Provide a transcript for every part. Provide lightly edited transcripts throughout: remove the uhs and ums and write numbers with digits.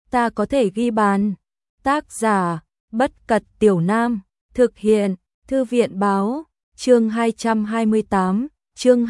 ta có thể ghi bàn. Tác giả, Bất Cật Tiểu Nam, thực hiện, Thư viện báo, chương 228, chương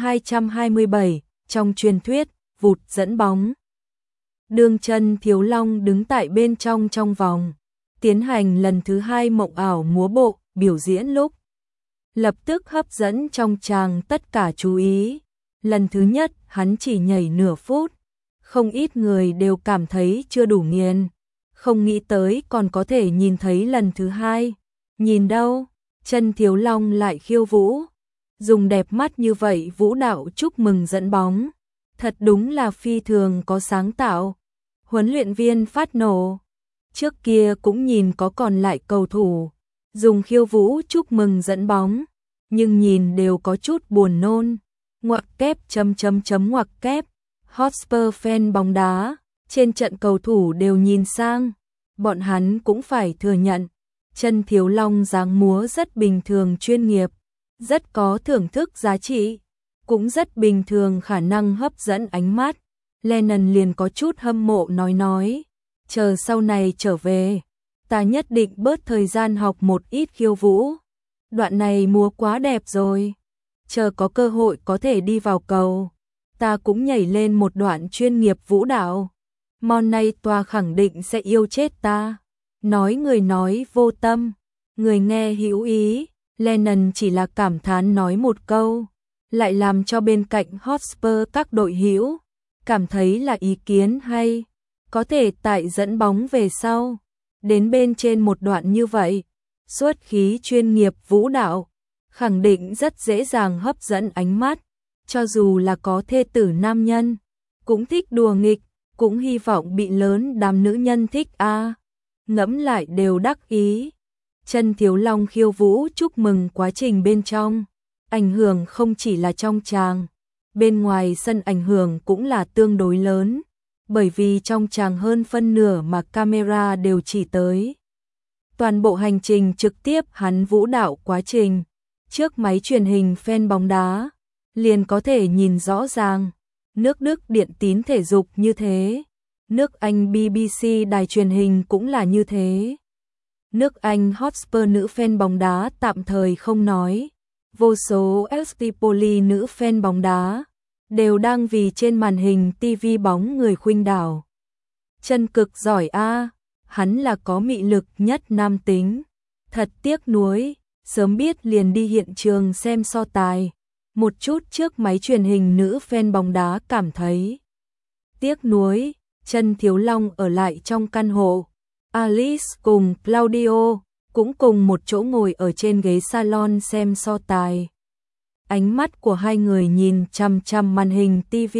227, trong truyền thuyết, vụt dẫn bóng. Đường Chân Thiếu Long đứng tại bên trong vòng, tiến hành lần thứ 2 mộng ảo múa bộ, biểu diễn lúc. Lập tức hấp dẫn trong tràng tất cả chú ý. Lần thứ nhất, hắn chỉ nhảy nửa phút. Không ít người đều cảm thấy chưa đủ nghiền. Không nghĩ tới còn có thể nhìn thấy lần thứ 2. Nhìn đâu, Chân Thiếu Long lại khiêu vũ. Dùng đẹp mắt như vậy vũ đạo chúc mừng dẫn bóng. Thật đúng là phi thường có sáng tạo. Huấn luyện viên phát nổ. Trước kia cũng nhìn có còn lại cầu thủ dùng khiêu vũ chúc mừng dẫn bóng, nhưng nhìn đều có chút buồn nôn. Ngoặc kép ngoặc kép. Hotspur fan bóng đá, trên trận cầu thủ đều nhìn sang, bọn hắn cũng phải thừa nhận, Chân Thiếu Long dáng múa rất bình thường chuyên nghiệp, rất có thưởng thức giá trị, cũng rất bình thường khả năng hấp dẫn ánh mắt. Lennon liền có chút hâm mộ nói, chờ sau này trở về, ta nhất định bớt thời gian học một ít khiêu vũ. Đoạn này múa quá đẹp rồi, chờ có cơ hội có thể đi vào cầu, ta cũng nhảy lên một đoạn chuyên nghiệp vũ đạo. Món này tòa khẳng định sẽ yêu chết ta. Nói người nói vô tâm, người nghe hữu ý. Lennon chỉ là cảm thán nói một câu, lại làm cho bên cạnh Hotspur các đội hữu cảm thấy là ý kiến hay. Có thể tại dẫn bóng về sau, đến bên trên một đoạn như vậy, xuất khí chuyên nghiệp vũ đạo, khẳng định rất dễ dàng hấp dẫn ánh mắt. Cho dù là có thê tử nam nhân, cũng thích đùa nghịch, cũng hy vọng bị lớn đám nữ nhân thích a. Ngẫm lại đều đắc ý. Chân Thiếu Long khiêu vũ chúc mừng quá trình bên trong, ảnh hưởng không chỉ là trong tràng, bên ngoài sân ảnh hưởng cũng là tương đối lớn, bởi vì trong tràng hơn phân nửa mà camera đều chỉ tới. Toàn bộ hành trình trực tiếp hắn vũ đạo quá trình, trước máy truyền hình fan bóng đá, liền có thể nhìn rõ ràng. Nước Đức Điện Tín Thể dục như thế, nước Anh BBC đài truyền hình cũng là như thế. Nước Anh Hotspur nữ fan bóng đá tạm thời không nói, vô số Stipoli nữ fan bóng đá đều đang vì trên màn hình TV bóng người khuynh đảo. Chân cực giỏi a, hắn là có mị lực nhất nam tính. Thật tiếc nuối, sớm biết liền đi hiện trường xem so tài. Một chút trước máy truyền hình nữ fan bóng đá cảm thấy tiếc nuối. Chân Thiếu Long ở lại trong căn hộ. Alice cùng Claudio cũng cùng một chỗ ngồi ở trên ghế salon xem so tài. Ánh mắt của hai người nhìn chằm chằm màn hình TV.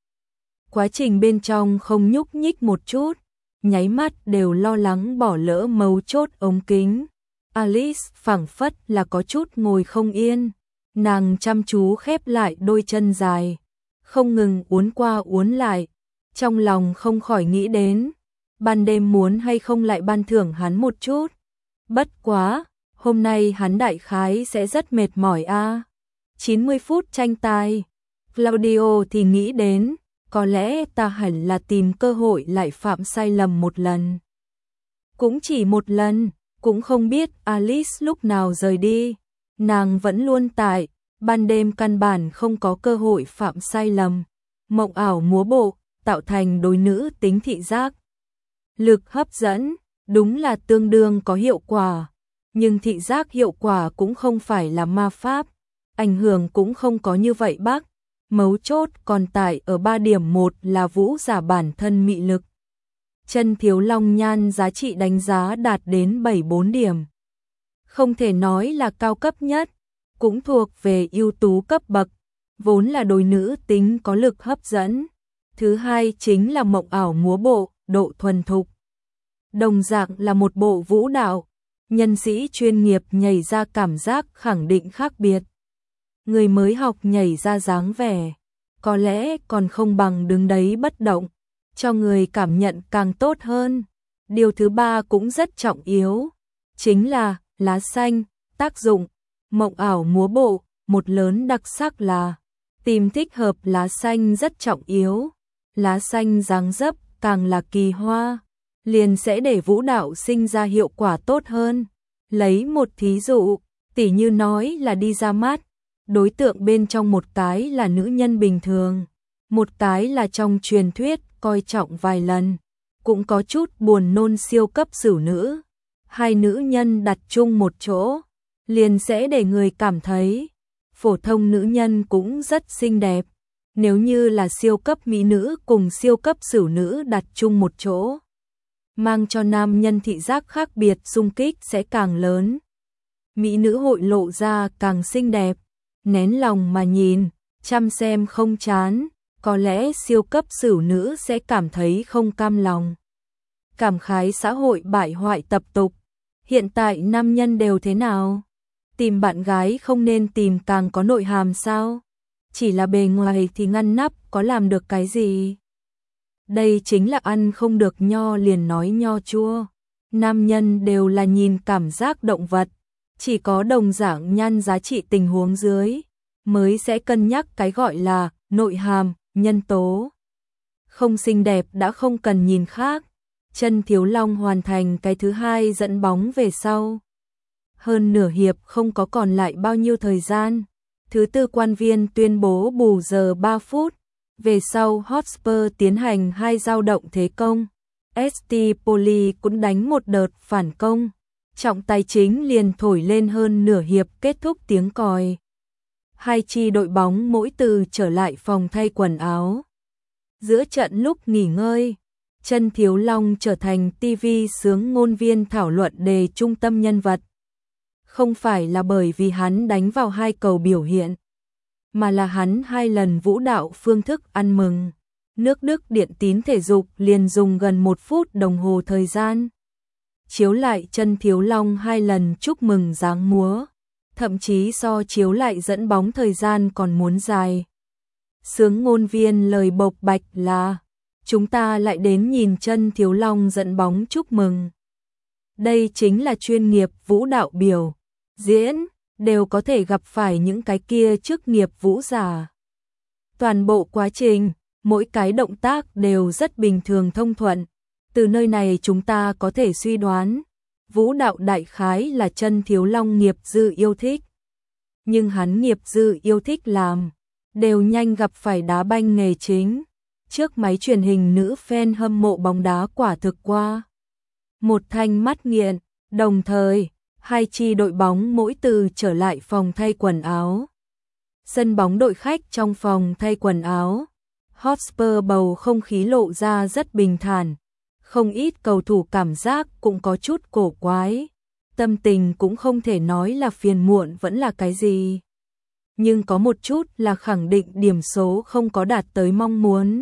Quá trình bên trong không nhúc nhích một chút, nháy mắt đều lo lắng bỏ lỡ mấu chốt ống kính. Alice phảng phất là có chút ngồi không yên, nàng chăm chú khép lại đôi chân dài, không ngừng uốn qua uốn lại, trong lòng không khỏi nghĩ đến, ban đêm muốn hay không lại ban thưởng hắn một chút. Bất quá, hôm nay hắn đại khái sẽ rất mệt mỏi a. 90 phút tranh tài. Claudio thì nghĩ đến, có lẽ ta hẳn là tìm cơ hội lại phạm sai lầm một lần. Cũng chỉ một lần, cũng không biết Alice lúc nào rời đi. Nàng vẫn luôn tại, ban đêm căn bản không có cơ hội phạm sai lầm. Mộng ảo múa bộ, tạo thành đối nữ tính thị giác. Lực hấp dẫn, đúng là tương đương có hiệu quả. Nhưng thị giác hiệu quả cũng không phải là ma pháp. Ảnh hưởng cũng không có như vậy bác. Mấu chốt còn tại ở 3 điểm. Một là vũ giả bản thân mị lực. Chân Thiếu Long nhan giá trị đánh giá đạt đến 7-4 điểm. Không thể nói là cao cấp nhất, cũng thuộc về ưu tú cấp bậc, vốn là đối nữ tính có lực hấp dẫn. Thứ hai chính là mộng ảo múa bộ, độ thuần thục. Đồng dạng là một bộ vũ đạo, nhân sĩ chuyên nghiệp nhảy ra cảm giác khẳng định khác biệt. Người mới học nhảy ra dáng vẻ, có lẽ còn không bằng đứng đấy bất động, cho người cảm nhận càng tốt hơn. Điều thứ ba cũng rất trọng yếu, chính là lá xanh, tác dụng. Mộng ảo múa bộ, một lớn đặc sắc là tìm thích hợp lá xanh rất trọng yếu. Lá xanh dáng dấp càng là kỳ hoa, liền sẽ để vũ đạo sinh ra hiệu quả tốt hơn. Lấy một thí dụ, tỉ như nói là đi ra mắt, đối tượng bên trong một cái là nữ nhân bình thường, một cái là trong truyền thuyết coi trọng vài lần, cũng có chút buồn nôn siêu cấp sửu nữ. Hai nữ nhân đặt chung một chỗ, liền sẽ để người cảm thấy phổ thông nữ nhân cũng rất xinh đẹp. Nếu như là siêu cấp mỹ nữ cùng siêu cấp sửu nữ đặt chung một chỗ, mang cho nam nhân thị giác khác biệt, xung kích sẽ càng lớn. Mỹ nữ hội lộ ra càng xinh đẹp, nén lòng mà nhìn, chăm xem không chán, có lẽ siêu cấp sửu nữ sẽ cảm thấy không cam lòng. Cảm khái xã hội bại hoại tập tục, hiện tại nam nhân đều thế nào? Tìm bạn gái không nên tìm càng có nội hàm sao? Chỉ là bề ngoài thì ngăn nắp có làm được cái gì? Đây chính là ăn không được nho liền nói nho chua. Nam nhân đều là nhìn cảm giác động vật, chỉ có đồng dạng nhan giá trị tình huống dưới mới sẽ cân nhắc cái gọi là nội hàm, nhân tố. Không xinh đẹp đã không cần nhìn khác. Chân Thiếu Long hoàn thành cái thứ hai dẫn bóng về sau. Hơn nửa hiệp không có còn lại bao nhiêu thời gian. Thứ tư quan viên tuyên bố bù giờ 3 phút. Về sau Hotspur tiến hành hai dao động thế công. ST Poli cũng đánh một đợt phản công. Trọng tài chính liền thổi lên hơn nửa hiệp kết thúc tiếng còi. Hai chi đội bóng mỗi từ trở lại phòng thay quần áo. Giữa trận lúc nghỉ ngơi, Chân Thiếu Long trở thành TV sướng ngôn viên thảo luận đề trung tâm nhân vật. Không phải là bởi vì hắn đánh vào hai cầu biểu hiện, mà là hắn hai lần vũ đạo phương thức ăn mừng. Nước Đức điện tín thể dục liền dùng gần 1 phút đồng hồ thời gian. Chiếu lại Chân Thiếu Long hai lần chúc mừng dáng múa, thậm chí so chiếu lại dẫn bóng thời gian còn muốn dài. Sướng ngôn viên lời bộc bạch là: chúng ta lại đến nhìn Chân Thiếu Long dẫn bóng chúc mừng. Đây chính là chuyên nghiệp vũ đạo biểu diễn, đều có thể gặp phải những cái kia chức nghiệp vũ giả. Toàn bộ quá trình, mỗi cái động tác đều rất bình thường thông thuận. Từ nơi này chúng ta có thể suy đoán, vũ đạo đại khái là Chân Thiếu Long nghiệp dư yêu thích. Nhưng hắn nghiệp dư yêu thích làm, đều nhanh gặp phải đá banh nghề chính. Trước máy truyền hình nữ fan hâm mộ bóng đá quả thực qua một thanh mắt nghiện, đồng thời, hai chi đội bóng mỗi từ trở lại phòng thay quần áo. Sân bóng đội khách trong phòng thay quần áo, Hotspur bầu không khí lộ ra rất bình thản, không ít cầu thủ cảm giác cũng có chút cổ quái, tâm tình cũng không thể nói là phiền muộn vẫn là cái gì. Nhưng có một chút là khẳng định điểm số không có đạt tới mong muốn.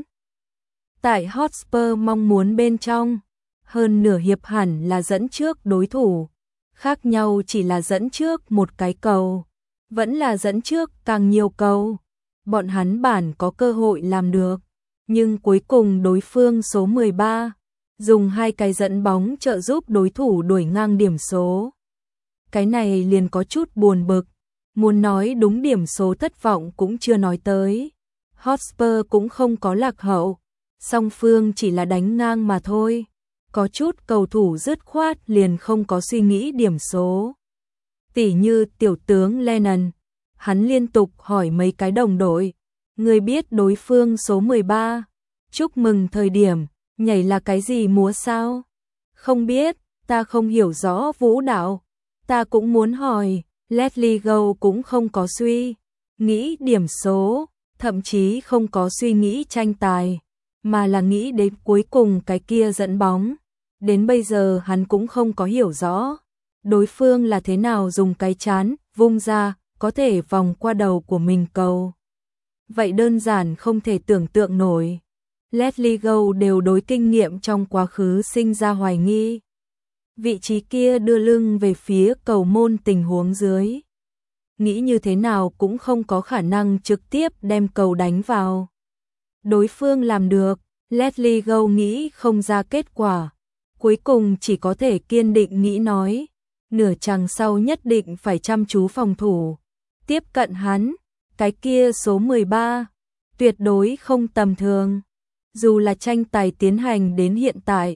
Tại Hotspur mong muốn bên trong, hơn nửa hiệp hẳn là dẫn trước đối thủ, khác nhau chỉ là dẫn trước một cái cầu, vẫn là dẫn trước càng nhiều cầu. Bọn hắn bản có cơ hội làm được, nhưng cuối cùng đối phương số 13 dùng hai cái dẫn bóng trợ giúp đối thủ đuổi ngang điểm số. Cái này liền có chút buồn bực, muốn nói đúng điểm số thất vọng cũng chưa nói tới. Hotspur cũng không có lạc hậu, song phương chỉ là đánh ngang mà thôi. Có chút cầu thủ dứt khoát liền không có suy nghĩ điểm số. Tỉ như tiểu tướng Lennon, hắn liên tục hỏi mấy cái đồng đội, người biết đối phương số 13 chúc mừng thời điểm nhảy là cái gì múa sao? Không biết, ta không hiểu rõ vũ đạo. Ta cũng muốn hỏi. Leslie Go cũng không có suy nghĩ điểm số, thậm chí không có suy nghĩ tranh tài, mà là nghĩ đến cuối cùng cái kia dẫn bóng. Đến bây giờ hắn cũng không có hiểu rõ đối phương là thế nào dùng cái chán vung ra có thể vòng qua đầu của mình cầu. Vậy đơn giản không thể tưởng tượng nổi. Leslie Go đều đối kinh nghiệm trong quá khứ sinh ra hoài nghi. Vị trí kia đưa lưng về phía cầu môn tình huống dưới, nghĩ như thế nào cũng không có khả năng trực tiếp đem cầu đánh vào. Đối phương làm được, Leslie Go nghĩ không ra kết quả. Cuối cùng chỉ có thể kiên định nghĩ nói, nửa chặng sau nhất định phải chăm chú phòng thủ. Tiếp cận hắn, cái kia số 13, tuyệt đối không tầm thường. Dù là tranh tài tiến hành đến hiện tại,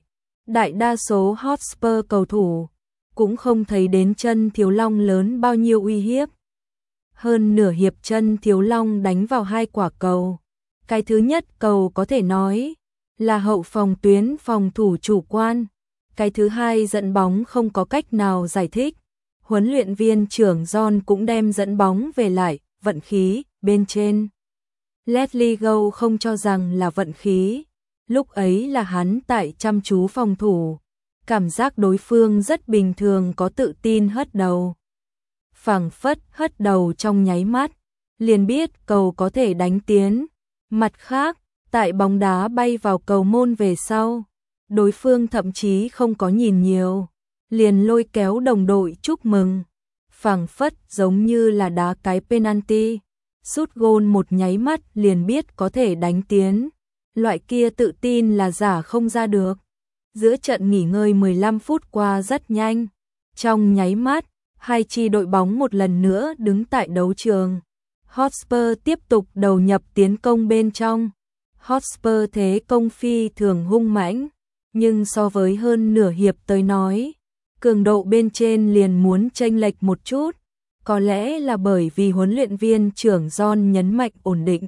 đại đa số Hotspur cầu thủ cũng không thấy đến chân Thiếu Long lớn bao nhiêu uy hiếp. Hơn nửa hiệp chân Thiếu Long đánh vào 2 quả cầu. Cái thứ nhất cầu có thể nói là hậu phòng tuyến phòng thủ chủ quan. Cái thứ hai dẫn bóng không có cách nào giải thích. Huấn luyện viên trưởng John cũng đem dẫn bóng về lại, vận khí, bên trên. Leslie Go không cho rằng là vận khí. Lúc ấy là hắn tại chăm chú phòng thủ. Cảm giác đối phương rất bình thường có tự tin hất đầu. Phảng phất hất đầu trong nháy mắt, liền biết cầu có thể đánh tiến. Mặt khác, tại bóng đá bay vào cầu môn về sau, đối phương thậm chí không có nhìn nhiều, liền lôi kéo đồng đội chúc mừng. Phảng phất giống như là đá cái penalty, sút gôn một nháy mắt liền biết có thể đánh tiến. Loại kia tự tin là giả không ra được. Giữa trận nghỉ ngơi 15 phút qua rất nhanh. Trong nháy mắt, hai chi đội bóng một lần nữa đứng tại đấu trường. Hotspur tiếp tục đầu nhập tiến công bên trong. Hotspur thế công phi thường hung mãnh, nhưng so với hơn nửa hiệp tới nói, cường độ bên trên liền muốn chênh lệch một chút. Có lẽ là bởi vì huấn luyện viên trưởng John nhấn mạnh ổn định.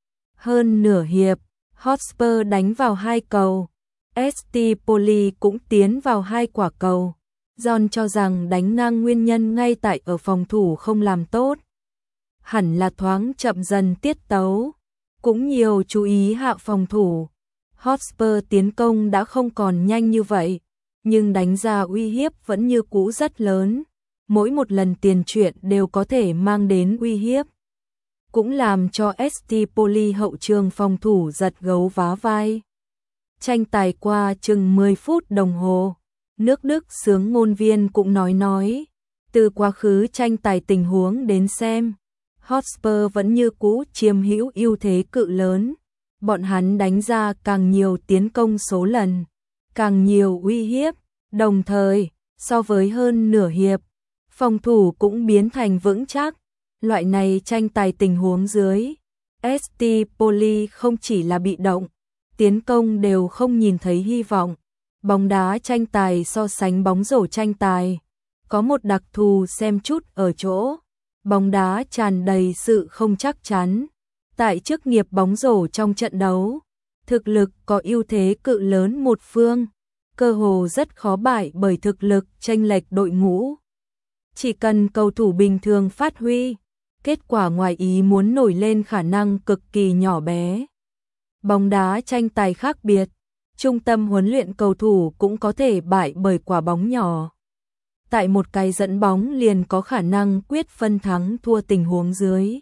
Hơn nửa hiệp, Hotspur đánh vào 2 cầu. ST Poli cũng tiến vào 2 quả cầu. John cho rằng đánh ngang nguyên nhân ngay tại ở phòng thủ không làm tốt. Hẳn là thoáng chậm dần tiết tấu, cũng nhiều chú ý hạ phòng thủ. Hotspur tiến công đã không còn nhanh như vậy, nhưng đánh ra uy hiếp vẫn như cũ rất lớn. Mỗi một lần tiền chuyển đều có thể mang đến uy hiếp. Cũng làm cho ST Poli hậu trường phòng thủ giật gấu vá vai. Tranh tài qua chừng 10 phút đồng hồ, nước Đức xướng ngôn viên cũng nói. Từ quá khứ tranh tài tình huống đến xem, Hotspur vẫn như cũ chiếm hữu ưu thế cự lớn. Bọn hắn đánh ra càng nhiều tiến công số lần, càng nhiều uy hiếp, đồng thời, so với hơn nửa hiệp, phòng thủ cũng biến thành vững chắc. Loại này tranh tài tình huống dưới, ST Poli không chỉ là bị động, tiến công đều không nhìn thấy hy vọng. Bóng đá tranh tài so sánh bóng rổ tranh tài, có một đặc thù xem chút ở chỗ, bóng đá tràn đầy sự không chắc chắn. Tại chức nghiệp bóng rổ trong trận đấu, thực lực có ưu thế cự lớn một phương, cơ hồ rất khó bại bởi thực lực chênh lệch đội ngũ. Chỉ cần cầu thủ bình thường phát huy, kết quả ngoài ý muốn nổi lên khả năng cực kỳ nhỏ bé. Bóng đá tranh tài khác biệt, trung tâm huấn luyện cầu thủ cũng có thể bại bởi quả bóng nhỏ. Tại một cái dẫn bóng liền có khả năng quyết phân thắng thua tình huống dưới.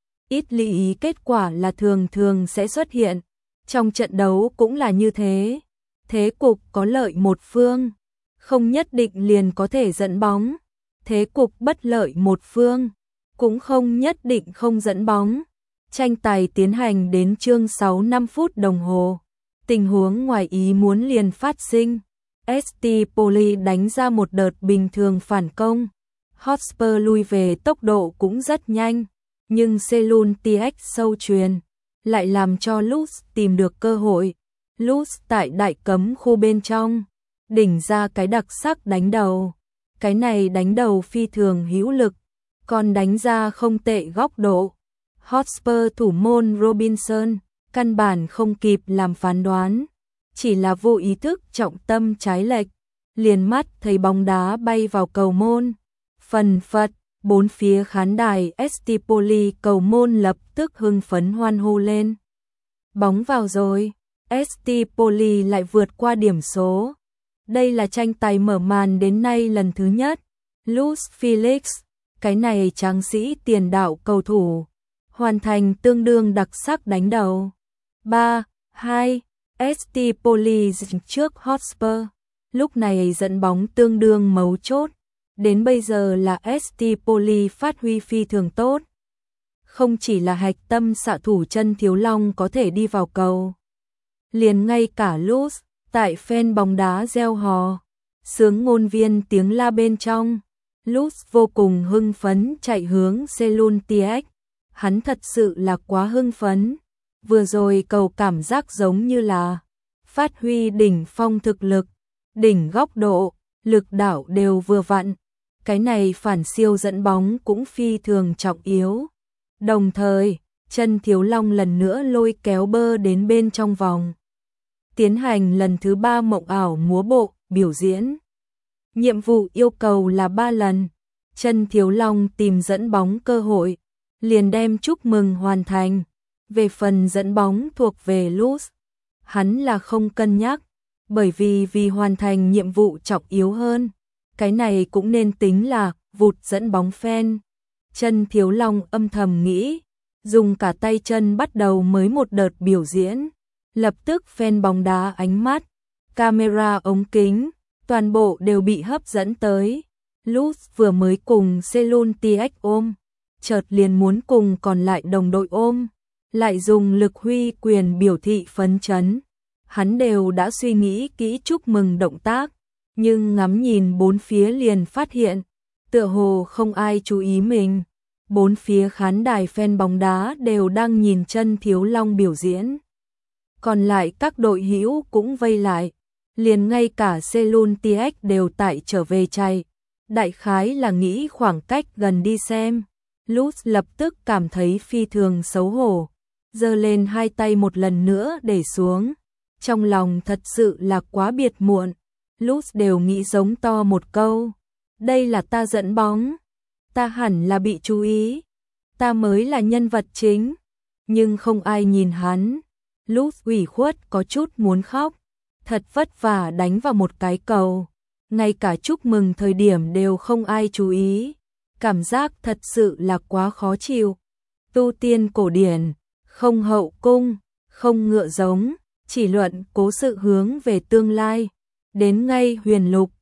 Ít lưu ý kết quả là thường thường sẽ xuất hiện, trong trận đấu cũng là như thế. Thế cục có lợi một phương, không nhất định liền có thể dẫn bóng. Thế cục bất lợi một phương, cũng không nhất định không dẫn bóng. Tranh tài tiến hành đến chương 6 5 phút đồng hồ. Tình huống ngoài ý muốn liền phát sinh. ST Poli đánh ra một đợt bình thường phản công. Hotspur lui về tốc độ cũng rất nhanh, nhưng Selun TX sâu truyền lại làm cho Lutz tìm được cơ hội. Lutz tại đại cấm khu bên trong, đỉnh ra cái đặc sắc đánh đầu. Cái này đánh đầu phi thường hữu lực, còn đánh ra không tệ góc độ. Hotspur thủ môn Robinson căn bản không kịp làm phán đoán, chỉ là vô ý thức trọng tâm trái lệch, liền mắt thấy bóng đá bay vào cầu môn. Phần phật, bốn phía khán đài ST Poli cầu môn lập tức hưng phấn hoan hô lên. Bóng vào rồi, ST Poli lại vượt qua điểm số. Đây là tranh tài mở màn đến nay lần thứ nhất. Lutz Felix, cái này tráng sĩ tiền đạo cầu thủ, hoàn thành tương đương đặc sắc đánh đầu. 3-2, ST Poli trước Hotspur. Lúc này dẫn bóng tương đương mấu chốt. Đến bây giờ là ST Poli phát huy phi thường tốt. Không chỉ là hạch tâm xạ thủ chân Thiếu Long có thể đi vào cầu, liền ngay cả Lutz tại fan bóng đá reo hò, sướng ngôn viên tiếng la bên trong. Lutz vô cùng hưng phấn chạy hướng Selun TX. Hắn thật sự là quá hưng phấn. Vừa rồi cầu cảm giác giống như là phát huy đỉnh phong thực lực. đỉnh góc độ, lực đảo đều vừa vặn. Cái này phản siêu dẫn bóng cũng phi thường trọng yếu. Đồng thời, Chân Thiếu Long lần nữa lôi kéo bơ đến bên trong vòng. Tiến hành lần thứ 3 mộng ảo múa bộ, biểu diễn. Nhiệm vụ yêu cầu là 3 lần. Chân Thiếu Long tìm dẫn bóng cơ hội, liền đem chúc mừng hoàn thành. Về phần dẫn bóng thuộc về Lutz, hắn là không cân nhắc, bởi vì hoàn thành nhiệm vụ trọng yếu hơn. Cái này cũng nên tính là vụt dẫn bóng phen. Chân Thiếu Long âm thầm nghĩ, dùng cả tay chân bắt đầu mới một đợt biểu diễn. Lập tức fan bóng đá ánh mắt, camera ống kính, toàn bộ đều bị hấp dẫn tới. Lutz vừa mới cùng Selun TX ôm, chợt liền muốn cùng còn lại đồng đội ôm, lại dùng lực huy quyền biểu thị phấn chấn. Hắn đều đã suy nghĩ kỹ chúc mừng động tác, nhưng ngắm nhìn bốn phía liền phát hiện, tựa hồ không ai chú ý mình. Bốn phía khán đài fan bóng đá đều đang nhìn Chân Thiếu Long biểu diễn. Còn lại các đội hữu cũng vây lại, liền ngay cả Selun TX đều tại trở về chạy. Đại khái là nghĩ khoảng cách gần đi xem. Lutz lập tức cảm thấy phi thường xấu hổ, giơ lên hai tay một lần nữa để xuống. Trong lòng thật sự là quá biệt muộn. Lutz đều nghĩ giống to một câu, đây là ta dẫn bóng, ta hẳn là bị chú ý, ta mới là nhân vật chính, nhưng không ai nhìn hắn. Lutz ủy khuất có chút muốn khóc, thật vất vả đánh vào một cái cầu, ngay cả chúc mừng thời điểm đều không ai chú ý, cảm giác thật sự là quá khó chịu. Tu tiên cổ điển, không hậu cung, không ngựa giống, chỉ luận cố sự hướng về tương lai. Đến ngay huyền lục,